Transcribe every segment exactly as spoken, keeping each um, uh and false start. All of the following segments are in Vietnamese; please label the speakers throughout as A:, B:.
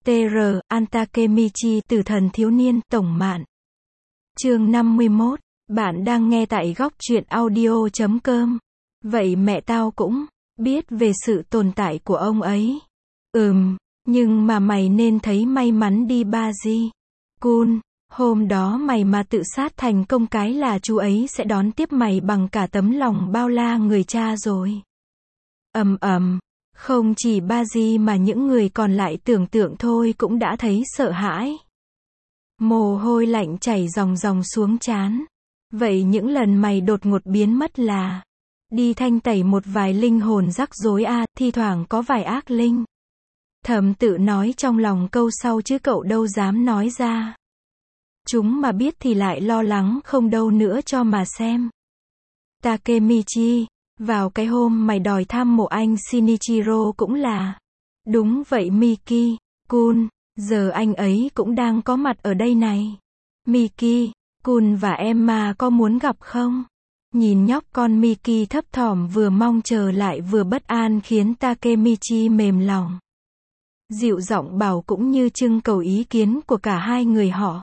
A: tê rờ, An Takemichi, Tử thần thiếu niên, tổng mạn. Chương năm mươi mốt, bạn đang nghe tại góc truyện audio chấm com. Vậy mẹ tao cũng biết về sự tồn tại của ông ấy. Ừm, nhưng mà mày nên thấy may mắn đi Baji. Kun, hôm đó mày mà tự sát thành công cái là chú ấy sẽ đón tiếp mày bằng cả tấm lòng bao la người cha rồi. Ầm ầm, không chỉ Baji mà những người còn lại tưởng tượng thôi cũng đã thấy sợ hãi. Mồ hôi lạnh chảy ròng ròng xuống trán. Vậy những lần mày đột ngột biến mất là đi thanh tẩy một vài linh hồn rắc rối à, thi thoảng có vài ác linh. Thầm tự nói trong lòng câu sau chứ cậu đâu dám nói ra. Chúng mà biết thì lại lo lắng không đâu nữa cho mà xem. Takemichi, vào cái hôm mày đòi thăm mộ anh Shinichiro cũng là. Đúng vậy Miki, Kun, giờ anh ấy cũng đang có mặt ở đây này. Miki, Kun và Emma có muốn gặp không? Nhìn nhóc con Miki thấp thỏm vừa mong chờ lại vừa bất an khiến Takemichi mềm lòng. Dịu giọng bảo cũng như trưng cầu ý kiến của cả hai người họ.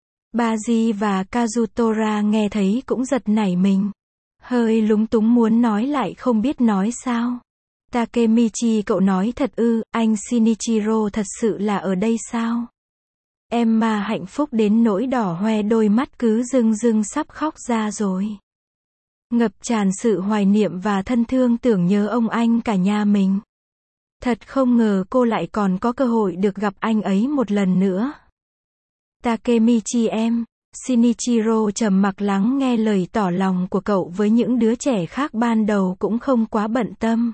A: Baji và Kazutora nghe thấy cũng giật nảy mình. Hơi lúng túng muốn nói lại không biết nói sao. Takemichi cậu nói thật ư, anh Shinichiro thật sự là ở đây sao? Emma hạnh phúc đến nỗi đỏ hoe đôi mắt cứ rưng rưng sắp khóc ra rồi. Ngập tràn sự hoài niệm và thân thương tưởng nhớ ông anh cả nhà mình. Thật không ngờ cô lại còn có cơ hội được gặp anh ấy một lần nữa. Takemichi em, Shinichiro trầm mặc lắng nghe lời tỏ lòng của cậu với những đứa trẻ khác ban đầu cũng không quá bận tâm.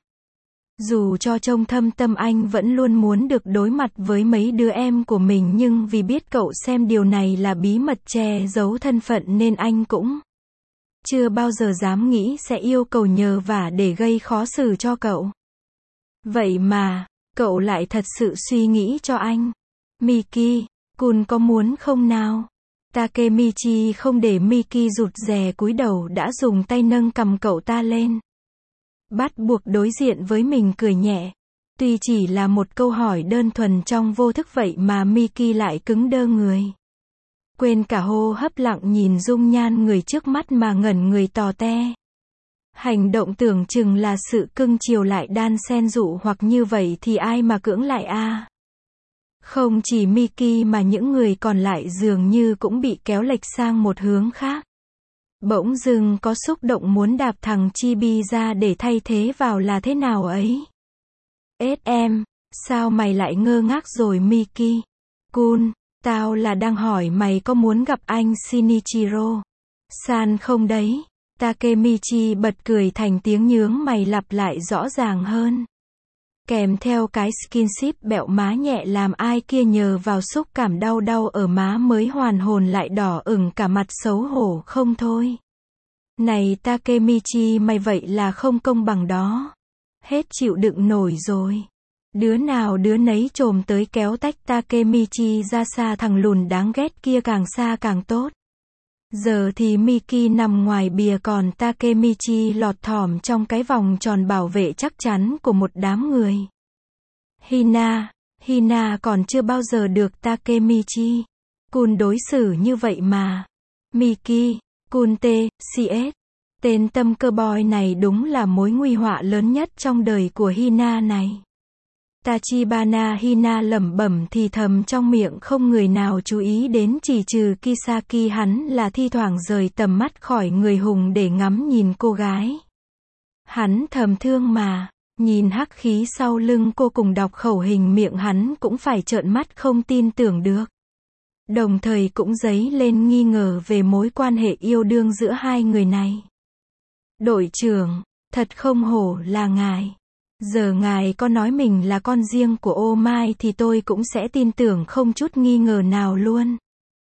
A: Dù cho trong thâm tâm anh vẫn luôn muốn được đối mặt với mấy đứa em của mình nhưng vì biết cậu xem điều này là bí mật che giấu thân phận nên anh cũng chưa bao giờ dám nghĩ sẽ yêu cầu nhờ vả để gây khó xử cho cậu. Vậy mà, cậu lại thật sự suy nghĩ cho anh. Miki, Kun có muốn không nào? Takemichi không để Miki rụt rè cúi đầu đã dùng tay nâng cầm cậu ta lên. Bắt buộc đối diện với mình cười nhẹ. Tuy chỉ là một câu hỏi đơn thuần trong vô thức vậy mà Miki lại cứng đơ người. Quên cả hô hấp lặng nhìn dung nhan người trước mắt mà ngẩn người tò te. Hành động tưởng chừng là sự cưng chiều lại đan xen dụ hoặc như vậy thì ai mà cưỡng lại a? À? Không chỉ Miki mà những người còn lại dường như cũng bị kéo lệch sang một hướng khác. Bỗng dưng có xúc động muốn đạp thằng Chibi ra để thay thế vào là thế nào ấy. Ết em, sao mày lại ngơ ngác rồi Miki? Kun, tao là đang hỏi mày có muốn gặp anh Shinichiro san không đấy? Takemichi bật cười thành tiếng nhướng mày lặp lại rõ ràng hơn. Kèm theo cái skinship bẹo má nhẹ làm ai kia nhờ vào xúc cảm đau đau ở má mới hoàn hồn lại đỏ ửng cả mặt xấu hổ không thôi. Này Takemichi mày vậy là không công bằng đó. Hết chịu đựng nổi rồi. Đứa nào đứa nấy trồm tới kéo tách Takemichi ra xa thằng lùn đáng ghét kia càng xa càng tốt. Giờ thì Miki nằm ngoài bìa còn Takemichi lọt thỏm trong cái vòng tròn bảo vệ chắc chắn của một đám người. Hina, Hina còn chưa bao giờ được Takemichi Kun đối xử như vậy mà. Miki, Kun T, xê ét. Tên tâm cơ boy này đúng là mối nguy họa lớn nhất trong đời của Hina này. Tachibana Hina lẩm bẩm thì thầm trong miệng không người nào chú ý đến chỉ trừ Kisaki hắn là thi thoảng rời tầm mắt khỏi người hùng để ngắm nhìn cô gái. Hắn thầm thương mà, nhìn hắc khí sau lưng cô cùng đọc khẩu hình miệng hắn cũng phải trợn mắt không tin tưởng được. Đồng thời cũng dấy lên nghi ngờ về mối quan hệ yêu đương giữa hai người này. Đội trưởng, thật không hổ là ngài. Giờ ngài có nói mình là con riêng của ô mai thì tôi cũng sẽ tin tưởng không chút nghi ngờ nào luôn.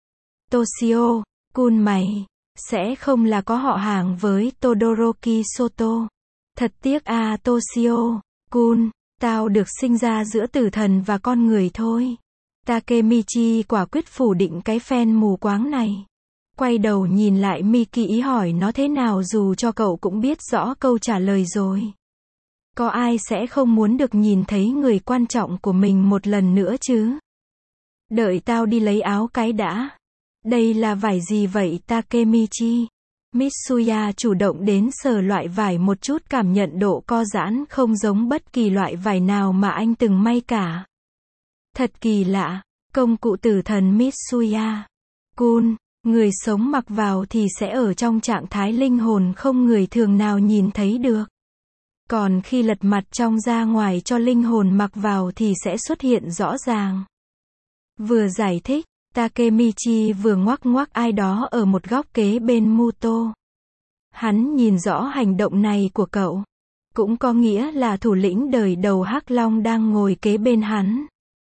A: Toshio, Kun mày, sẽ không là có họ hàng với Todoroki Soto. Thật tiếc à Toshio, Kun, tao được sinh ra giữa tử thần và con người thôi. Takemichi quả quyết phủ định cái phen mù quáng này. Quay đầu nhìn lại Miki ý hỏi nó thế nào dù cho cậu cũng biết rõ câu trả lời rồi. Có ai sẽ không muốn được nhìn thấy người quan trọng của mình một lần nữa chứ? Đợi tao đi lấy áo cái đã. Đây là vải gì vậy Takemichi? Mitsuya chủ động đến sờ loại vải một chút, cảm nhận độ co giãn không giống bất kỳ loại vải nào mà anh từng may cả. Thật kỳ lạ, công cụ tử thần Mitsuya. Kun, người sống mặc vào thì sẽ ở trong trạng thái linh hồn không người thường nào nhìn thấy được. Còn khi lật mặt trong ra ngoài cho linh hồn mặc vào thì sẽ xuất hiện rõ ràng. Vừa giải thích, Takemichi vừa ngoắc ngoắc ai đó ở một góc kế bên Muto. Hắn nhìn rõ hành động này của cậu. Cũng có nghĩa là thủ lĩnh đời đầu Hắc Long đang ngồi kế bên hắn.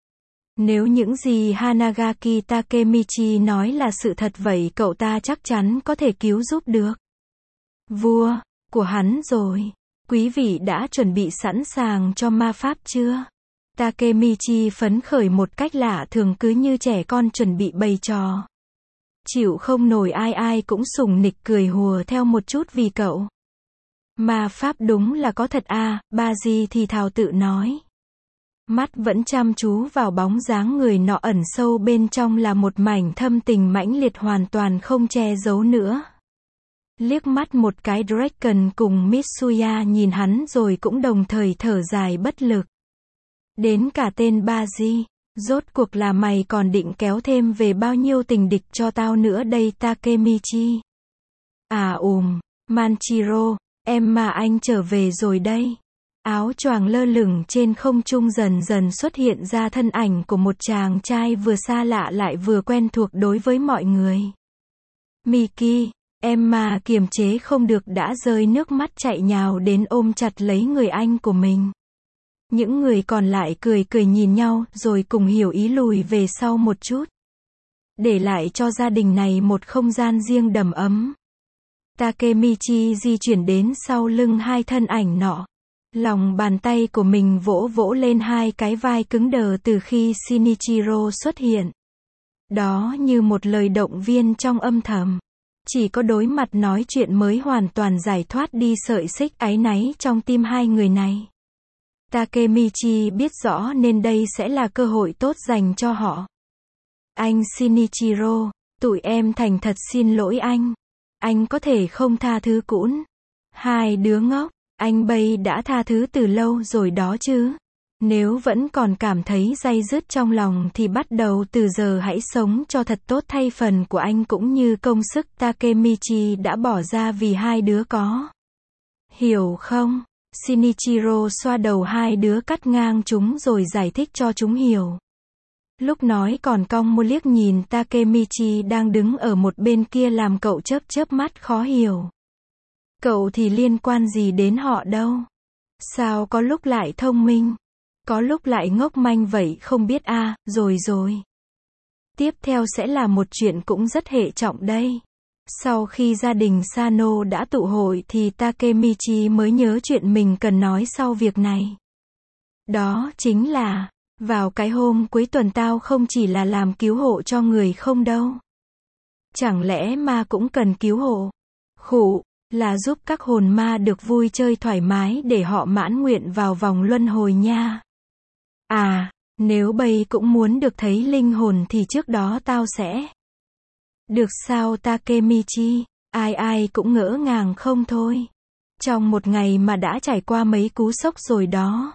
A: Nếu những gì Hanagaki Takemichi nói là sự thật vậy cậu ta chắc chắn có thể cứu giúp được vua của hắn rồi. Quý vị đã chuẩn bị sẵn sàng cho ma pháp chưa? Takemichi phấn khởi một cách lạ thường, cứ như trẻ con chuẩn bị bày trò. Chịu không nổi ai ai cũng sùng nịch cười hùa theo một chút vì cậu. Ma pháp đúng là có thật à, Baji thì thào tự nói. Mắt vẫn chăm chú vào bóng dáng người nọ, ẩn sâu bên trong là một mảnh thâm tình mãnh liệt hoàn toàn không che giấu nữa. Liếc mắt một cái, Draken cùng Mitsuya nhìn hắn rồi cũng đồng thời thở dài bất lực. Đến cả tên Baji, rốt cuộc là mày còn định kéo thêm về bao nhiêu tình địch cho tao nữa đây Takemichi? À ùm, Manchiro, em mà anh trở về rồi đây. Áo choàng lơ lửng trên không trung dần dần xuất hiện ra thân ảnh của một chàng trai vừa xa lạ lại vừa quen thuộc đối với mọi người. Miki, em mà kiềm chế không được đã rơi nước mắt chạy nhào đến ôm chặt lấy người anh của mình. Những người còn lại cười cười nhìn nhau rồi cùng hiểu ý lùi về sau một chút. Để lại cho gia đình này một không gian riêng đầm ấm. Takemichi di chuyển đến sau lưng hai thân ảnh nọ. Lòng bàn tay của mình vỗ vỗ lên hai cái vai cứng đờ từ khi Shinichiro xuất hiện. Đó như một lời động viên trong âm thầm. Chỉ có đối mặt nói chuyện mới hoàn toàn giải thoát đi sợi xích áy náy trong tim hai người này. Takemichi biết rõ nên đây sẽ là cơ hội tốt dành cho họ. Anh Shinichiro, tụi em thành thật xin lỗi anh. Anh có thể không tha thứ cũn. Hai đứa ngốc, anh Bay đã tha thứ từ lâu rồi đó chứ. Nếu vẫn còn cảm thấy day dứt trong lòng thì bắt đầu từ giờ hãy sống cho thật tốt thay phần của anh cũng như công sức Takemichi đã bỏ ra vì hai đứa có. Hiểu không? Shinichiro xoa đầu hai đứa cắt ngang chúng rồi giải thích cho chúng hiểu. Lúc nói còn cong môi liếc nhìn Takemichi đang đứng ở một bên kia làm cậu chớp chớp mắt khó hiểu. Cậu thì liên quan gì đến họ đâu? Sao có lúc lại thông minh, có lúc lại ngốc manh vậy không biết a, à, rồi rồi. Tiếp theo sẽ là một chuyện cũng rất hệ trọng đây. Sau khi gia đình Sano đã tụ hội thì Takemichi mới nhớ chuyện mình cần nói sau việc này. Đó chính là, vào cái hôm cuối tuần tao không chỉ là làm cứu hộ cho người không đâu. Chẳng lẽ ma cũng cần cứu hộ? Khụ, là giúp các hồn ma được vui chơi thoải mái để họ mãn nguyện vào vòng luân hồi nha. À, nếu Bay cũng muốn được thấy linh hồn thì trước đó tao sẽ... Được sao Takemichi? Ai ai cũng ngỡ ngàng không thôi. Trong một ngày mà đã trải qua mấy cú sốc rồi đó.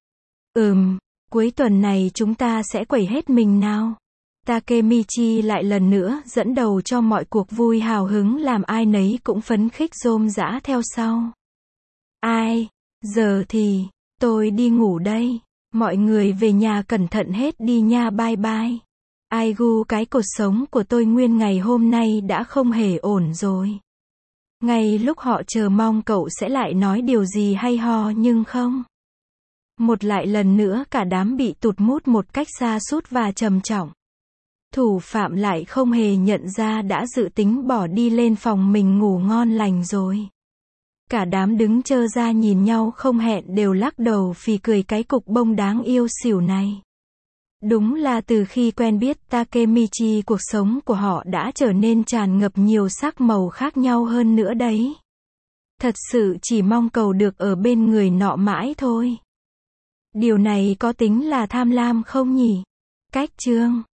A: Ừm, cuối tuần này chúng ta sẽ quẩy hết mình nào. Takemichi lại lần nữa dẫn đầu cho mọi cuộc vui hào hứng làm ai nấy cũng phấn khích rôm rã theo sau. Ai, giờ thì, tôi đi ngủ đây. Mọi người về nhà cẩn thận hết đi nha, bye bye. Ai gu cái cột sống của tôi nguyên ngày hôm nay đã không hề ổn rồi. Ngay lúc họ chờ mong cậu sẽ lại nói điều gì hay ho nhưng không. Một lại lần nữa cả đám bị tụt mút một cách xa sút và trầm trọng. Thủ phạm lại không hề nhận ra đã dự tính bỏ đi lên phòng mình ngủ ngon lành rồi. Cả đám đứng trơ ra nhìn nhau không hẹn đều lắc đầu phì cười cái cục bông đáng yêu xỉu này. Đúng là từ khi quen biết Takemichi cuộc sống của họ đã trở nên tràn ngập nhiều sắc màu khác nhau hơn nữa đấy. Thật sự chỉ mong cầu được ở bên người nọ mãi thôi. Điều này có tính là tham lam không nhỉ? Cách chương